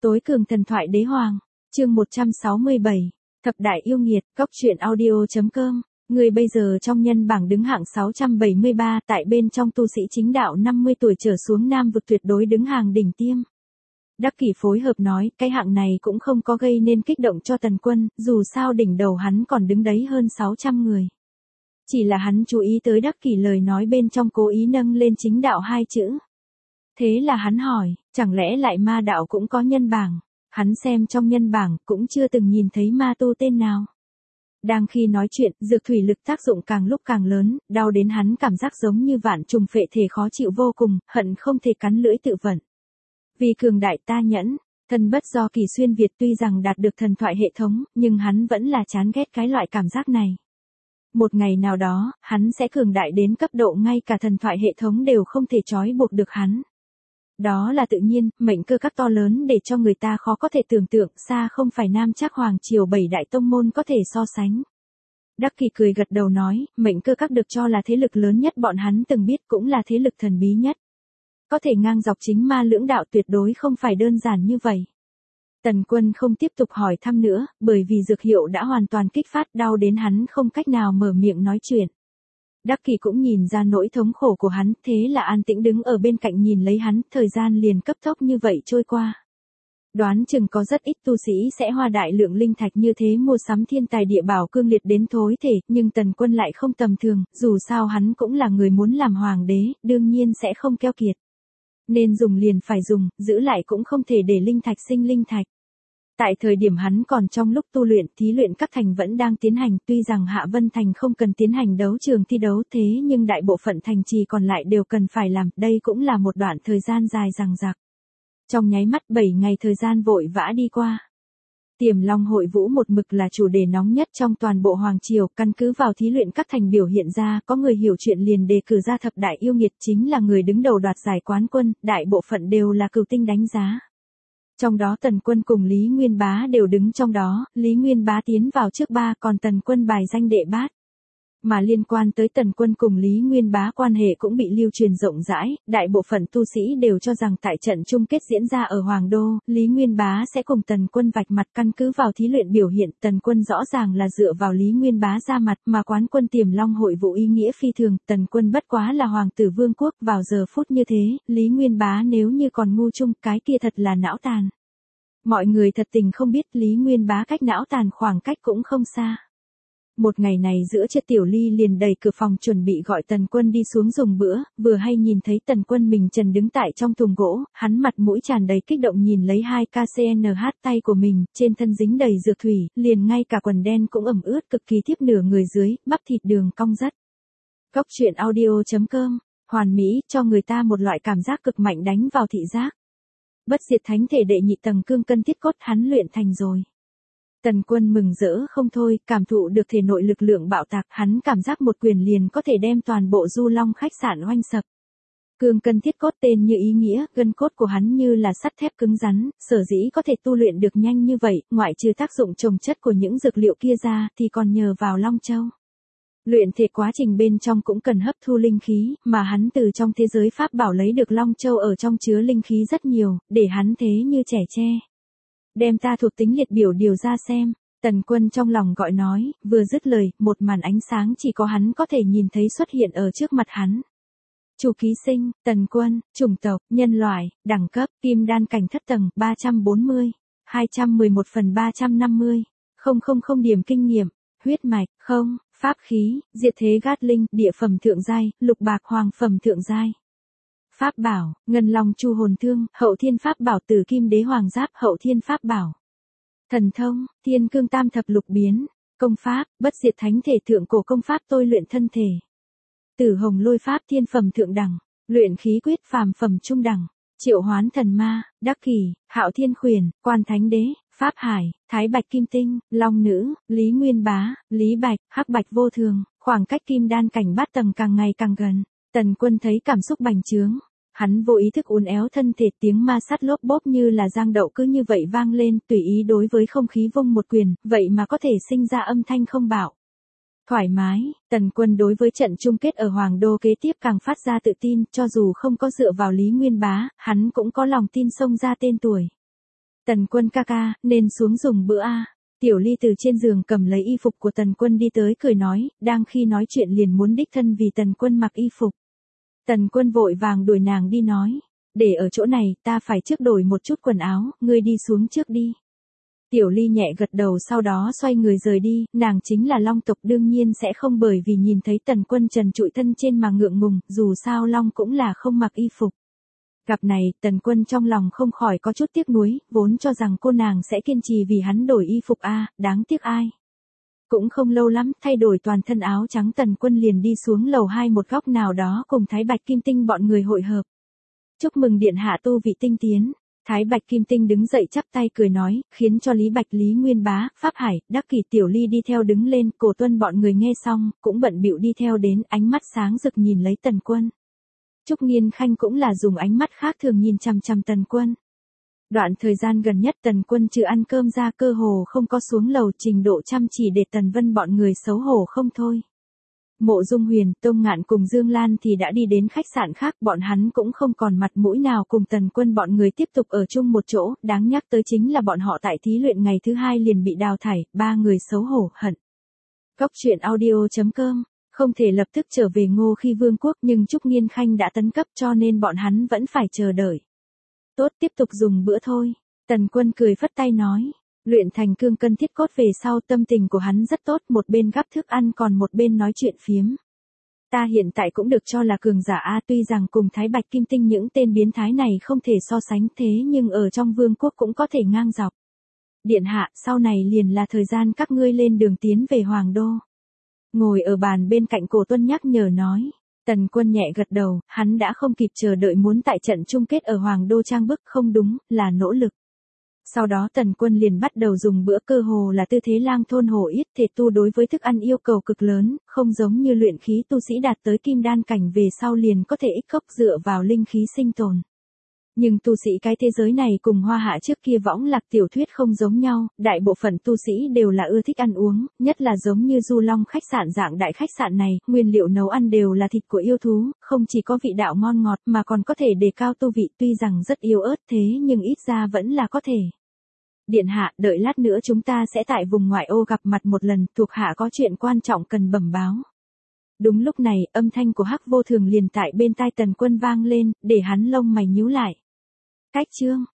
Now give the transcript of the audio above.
Tối cường thần thoại đế hoàng, chương 167, thập đại yêu nghiệt, cóc truyện audio.com. Người bây giờ trong nhân bảng đứng hạng 673, tại bên trong tu sĩ chính đạo 50 tuổi trở xuống nam vực tuyệt đối đứng hàng đỉnh tiêm. Đắc Kỷ phối hợp nói, cái hạng này cũng không có gây nên kích động cho Tần Quân, dù sao đỉnh đầu hắn còn đứng đấy hơn 600 người. Chỉ là hắn chú ý tới Đắc Kỷ lời nói bên trong cố ý nâng lên chính đạo hai chữ. Thế là hắn hỏi, chẳng lẽ lại ma đạo cũng có nhân bảng? Hắn xem trong nhân bảng cũng chưa từng nhìn thấy ma tu tên nào. Đang khi nói chuyện, dược thủy lực tác dụng càng lúc càng lớn, đau đến hắn cảm giác giống như vạn trùng phệ thể khó chịu vô cùng, hận không thể cắn lưỡi tự vận. Vì cường đại ta nhẫn, thân bất do kỳ xuyên Việt tuy rằng đạt được thần thoại hệ thống, nhưng hắn vẫn là chán ghét cái loại cảm giác này. Một ngày nào đó, hắn sẽ cường đại đến cấp độ ngay cả thần thoại hệ thống đều không thể trói buộc được hắn. Đó là tự nhiên, mệnh cơ các to lớn để cho người ta khó có thể tưởng tượng, xa không phải Nam Trác Hoàng Triều 7 đại tông môn có thể so sánh. Đắc Kỷ cười gật đầu nói, mệnh cơ các được cho là thế lực lớn nhất bọn hắn từng biết, cũng là thế lực thần bí nhất. Có thể ngang dọc chính ma lưỡng đạo tuyệt đối không phải đơn giản như vậy. Tần Quân không tiếp tục hỏi thăm nữa, bởi vì dược hiệu đã hoàn toàn kích phát, đau đến hắn không cách nào mở miệng nói chuyện. Đắc Kỷ cũng nhìn ra nỗi thống khổ của hắn, thế là an tĩnh đứng ở bên cạnh nhìn lấy hắn, thời gian liền cấp tốc như vậy trôi qua. Đoán chừng có rất ít tu sĩ sẽ hoa đại lượng linh thạch như thế mua sắm thiên tài địa bảo cương liệt đến thối thể, nhưng Tần Quân lại không tầm thường, dù sao hắn cũng là người muốn làm hoàng đế, đương nhiên sẽ không keo kiệt. Nên dùng liền phải dùng, giữ lại cũng không thể để linh thạch sinh linh thạch. Tại thời điểm hắn còn trong lúc tu luyện, thí luyện các thành vẫn đang tiến hành, tuy rằng Hạ Vân Thành không cần tiến hành đấu trường thi đấu thế nhưng đại bộ phận thành trì còn lại đều cần phải làm, đây cũng là một đoạn thời gian dài dằng dặc. Trong nháy mắt 7 ngày thời gian vội vã đi qua. Tiềm Long hội vũ một mực là chủ đề nóng nhất trong toàn bộ Hoàng Triều, căn cứ vào thí luyện các thành biểu hiện ra, có người hiểu chuyện liền đề cử ra thập đại yêu nghiệt chính là người đứng đầu đoạt giải quán quân, đại bộ phận đều là cừu tinh đánh giá. Trong đó Tần Quân cùng Lý Nguyên Bá đều đứng trong đó, Lý Nguyên Bá tiến vào trước 3 còn Tần Quân bài danh đệ bát. Mà liên quan tới Tần Quân cùng Lý Nguyên Bá quan hệ cũng bị lưu truyền rộng rãi, đại bộ phận tu sĩ đều cho rằng tại trận chung kết diễn ra ở Hoàng Đô, Lý Nguyên Bá sẽ cùng Tần Quân vạch mặt, căn cứ vào thí luyện biểu hiện, Tần Quân rõ ràng là dựa vào Lý Nguyên Bá ra mặt, mà quán quân Tiềm Long hội vũ ý nghĩa phi thường, Tần Quân bất quá là hoàng tử vương quốc, vào giờ phút như thế, Lý Nguyên Bá nếu như còn ngu chung, cái kia thật là não tàn. Mọi người thật tình không biết Lý Nguyên Bá cách não tàn khoảng cách cũng không xa. Một ngày này giữa trưa Tiểu Ly liền đẩy cửa phòng chuẩn bị gọi Tần Quân đi xuống dùng bữa, vừa hay nhìn thấy Tần Quân mình trần đứng tại trong thùng gỗ, hắn mặt mũi tràn đầy kích động nhìn lấy 2KCNH tay của mình, trên thân dính đầy dược thủy, liền ngay cả quần đen cũng ẩm ướt cực kỳ thiếp nửa người dưới, bắp thịt đường cong rất. Cóc truyện audio.com, hoàn mỹ, cho người ta một loại cảm giác cực mạnh đánh vào thị giác. Bất diệt thánh thể đệ nhị tầng cương cân thiết cốt hắn luyện thành rồi. Tần Quân mừng rỡ không thôi, cảm thụ được thể nội lực lượng bạo tạc, hắn cảm giác một quyền liền có thể đem toàn bộ Du Long khách sạn oanh sập. Cương cân thiết cốt tên như ý nghĩa, gân cốt của hắn như là sắt thép cứng rắn, sở dĩ có thể tu luyện được nhanh như vậy, ngoại trừ tác dụng trồng chất của những dược liệu kia ra, thì còn nhờ vào Long Châu. Luyện thể quá trình bên trong cũng cần hấp thu linh khí, mà hắn từ trong thế giới pháp bảo lấy được Long Châu ở trong chứa linh khí rất nhiều, để hắn thế như trẻ tre. Đem ta thuộc tính liệt biểu điều ra xem, Tần Quân trong lòng gọi nói, vừa dứt lời, một màn ánh sáng chỉ có hắn có thể nhìn thấy xuất hiện ở trước mặt hắn. Chủ ký sinh, Tần Quân, chủng tộc, nhân loại, đẳng cấp, kim đan cảnh thất tầng, 340, 211 phần 350, 000 điểm kinh nghiệm, huyết mạch, không, pháp khí, diệt thế gát linh, địa phẩm thượng giai, lục bạc hoàng phẩm thượng giai. Pháp bảo, ngân long chu hồn thương, hậu thiên pháp bảo tử kim đế hoàng giáp, hậu thiên pháp bảo. Thần thông, thiên cương tam thập lục biến, công pháp, bất diệt thánh thể thượng cổ công pháp tôi luyện thân thể. Tử hồng lôi pháp thiên phẩm thượng đẳng, luyện khí quyết phàm phẩm trung đẳng, triệu hoán thần ma, Đắc Kỷ, hạo thiên khuyển, quan thánh đế, pháp hải, thái bạch kim tinh, long nữ, Lý Nguyên Bá, Lý Bạch, hắc bạch vô thường, khoảng cách kim đan cảnh bát tầng càng ngày càng gần. Tần Quân thấy cảm xúc bành trướng, hắn vô ý thức uốn éo thân thể, tiếng ma sát lốp bốp như là giang đậu cứ như vậy vang lên, tùy ý đối với không khí vung một quyền, vậy mà có thể sinh ra âm thanh không bạo. Thoải mái, Tần Quân đối với trận chung kết ở Hoàng Đô kế tiếp càng phát ra tự tin, cho dù không có dựa vào Lý Nguyên Bá, hắn cũng có lòng tin xông ra tên tuổi. Tần Quân ca ca, nên xuống dùng bữa a. Tiểu Ly từ trên giường cầm lấy y phục của Tần Quân đi tới cười nói, đang khi nói chuyện liền muốn đích thân vì Tần Quân mặc y phục. Tần Quân vội vàng đuổi nàng đi nói, để ở chỗ này, ta phải trước đổi một chút quần áo, ngươi đi xuống trước đi. Tiểu Ly nhẹ gật đầu sau đó xoay người rời đi, nàng chính là Long tộc đương nhiên sẽ không bởi vì nhìn thấy Tần Quân trần trụi thân trên mà ngượng ngùng, dù sao Long cũng là không mặc y phục. Gặp này, Tần Quân trong lòng không khỏi có chút tiếc nuối, vốn cho rằng cô nàng sẽ kiên trì vì hắn đổi y phục đáng tiếc ai. Cũng không lâu lắm, thay đổi toàn thân áo trắng Tần Quân liền đi xuống lầu 2 một góc nào đó cùng Thái Bạch Kim Tinh bọn người hội hợp. Chúc mừng điện hạ tu vị tinh tiến. Thái Bạch Kim Tinh đứng dậy chắp tay cười nói, khiến cho Lý Bạch Lý Nguyên Bá, Pháp Hải, Đắc Kỷ Tiểu Ly đi theo đứng lên, Cổ Tuân bọn người nghe xong, cũng bận bịu đi theo đến, ánh mắt sáng rực nhìn lấy Tần Quân. Trúc Nghiên Khanh cũng là dùng ánh mắt khác thường nhìn chằm chằm Tần Quân. Đoạn thời gian gần nhất Tần Quân trừ ăn cơm ra cơ hồ không có xuống lầu, trình độ chăm chỉ để Tần Vân bọn người xấu hổ không thôi. Mộ Dung Huyền, Tông Ngạn cùng Dương Lan thì đã đi đến khách sạn khác, bọn hắn cũng không còn mặt mũi nào cùng Tần Quân bọn người tiếp tục ở chung một chỗ, đáng nhắc tới chính là bọn họ tại thí luyện ngày thứ 2 liền bị đào thải, 3 người xấu hổ, hận. Góc truyện audio.com, không thể lập tức trở về Ngô Khi Vương quốc nhưng Trúc Nghiên Khanh đã tấn cấp cho nên bọn hắn vẫn phải chờ đợi. Tốt, tiếp tục dùng bữa thôi. Tần Quân cười phất tay nói. Luyện thành cương cân thiết cốt về sau tâm tình của hắn rất tốt, một bên gắp thức ăn còn một bên nói chuyện phiếm. Ta hiện tại cũng được cho là cường giả tuy rằng cùng Thái Bạch Kim Tinh những tên biến thái này không thể so sánh thế nhưng ở trong vương quốc cũng có thể ngang dọc. Điện hạ, sau này liền là thời gian các ngươi lên đường tiến về Hoàng Đô. Ngồi ở bàn bên cạnh Cổ Tuân nhắc nhở nói. Tần Quân nhẹ gật đầu, hắn đã không kịp chờ đợi muốn tại trận chung kết ở Hoàng Đô trang bức, không đúng, là nỗ lực. Sau đó Tần Quân liền bắt đầu dùng bữa, cơ hồ là tư thế lang thôn hổ yết, thể tu đối với thức ăn yêu cầu cực lớn, không giống như luyện khí tu sĩ đạt tới kim đan cảnh về sau liền có thể ích cốc dựa vào linh khí sinh tồn. Nhưng tu sĩ cái thế giới này cùng Hoa Hạ trước kia võng lạc tiểu thuyết không giống nhau, đại bộ phận tu sĩ đều là ưa thích ăn uống, nhất là giống như Du Long khách sạn dạng đại khách sạn này, nguyên liệu nấu ăn đều là thịt của yêu thú, không chỉ có vị đạo ngon ngọt mà còn có thể đề cao tu vị, tuy rằng rất yếu ớt thế nhưng ít ra vẫn là có thể. Điện hạ, đợi lát nữa chúng ta sẽ tại vùng ngoại ô gặp mặt một lần, thuộc hạ có chuyện quan trọng cần bẩm báo. Đúng lúc này, âm thanh của Hắc Vô Thường liền tại bên tai Tần Quân vang lên, để hắn lông mày nhíu lại. Cách chương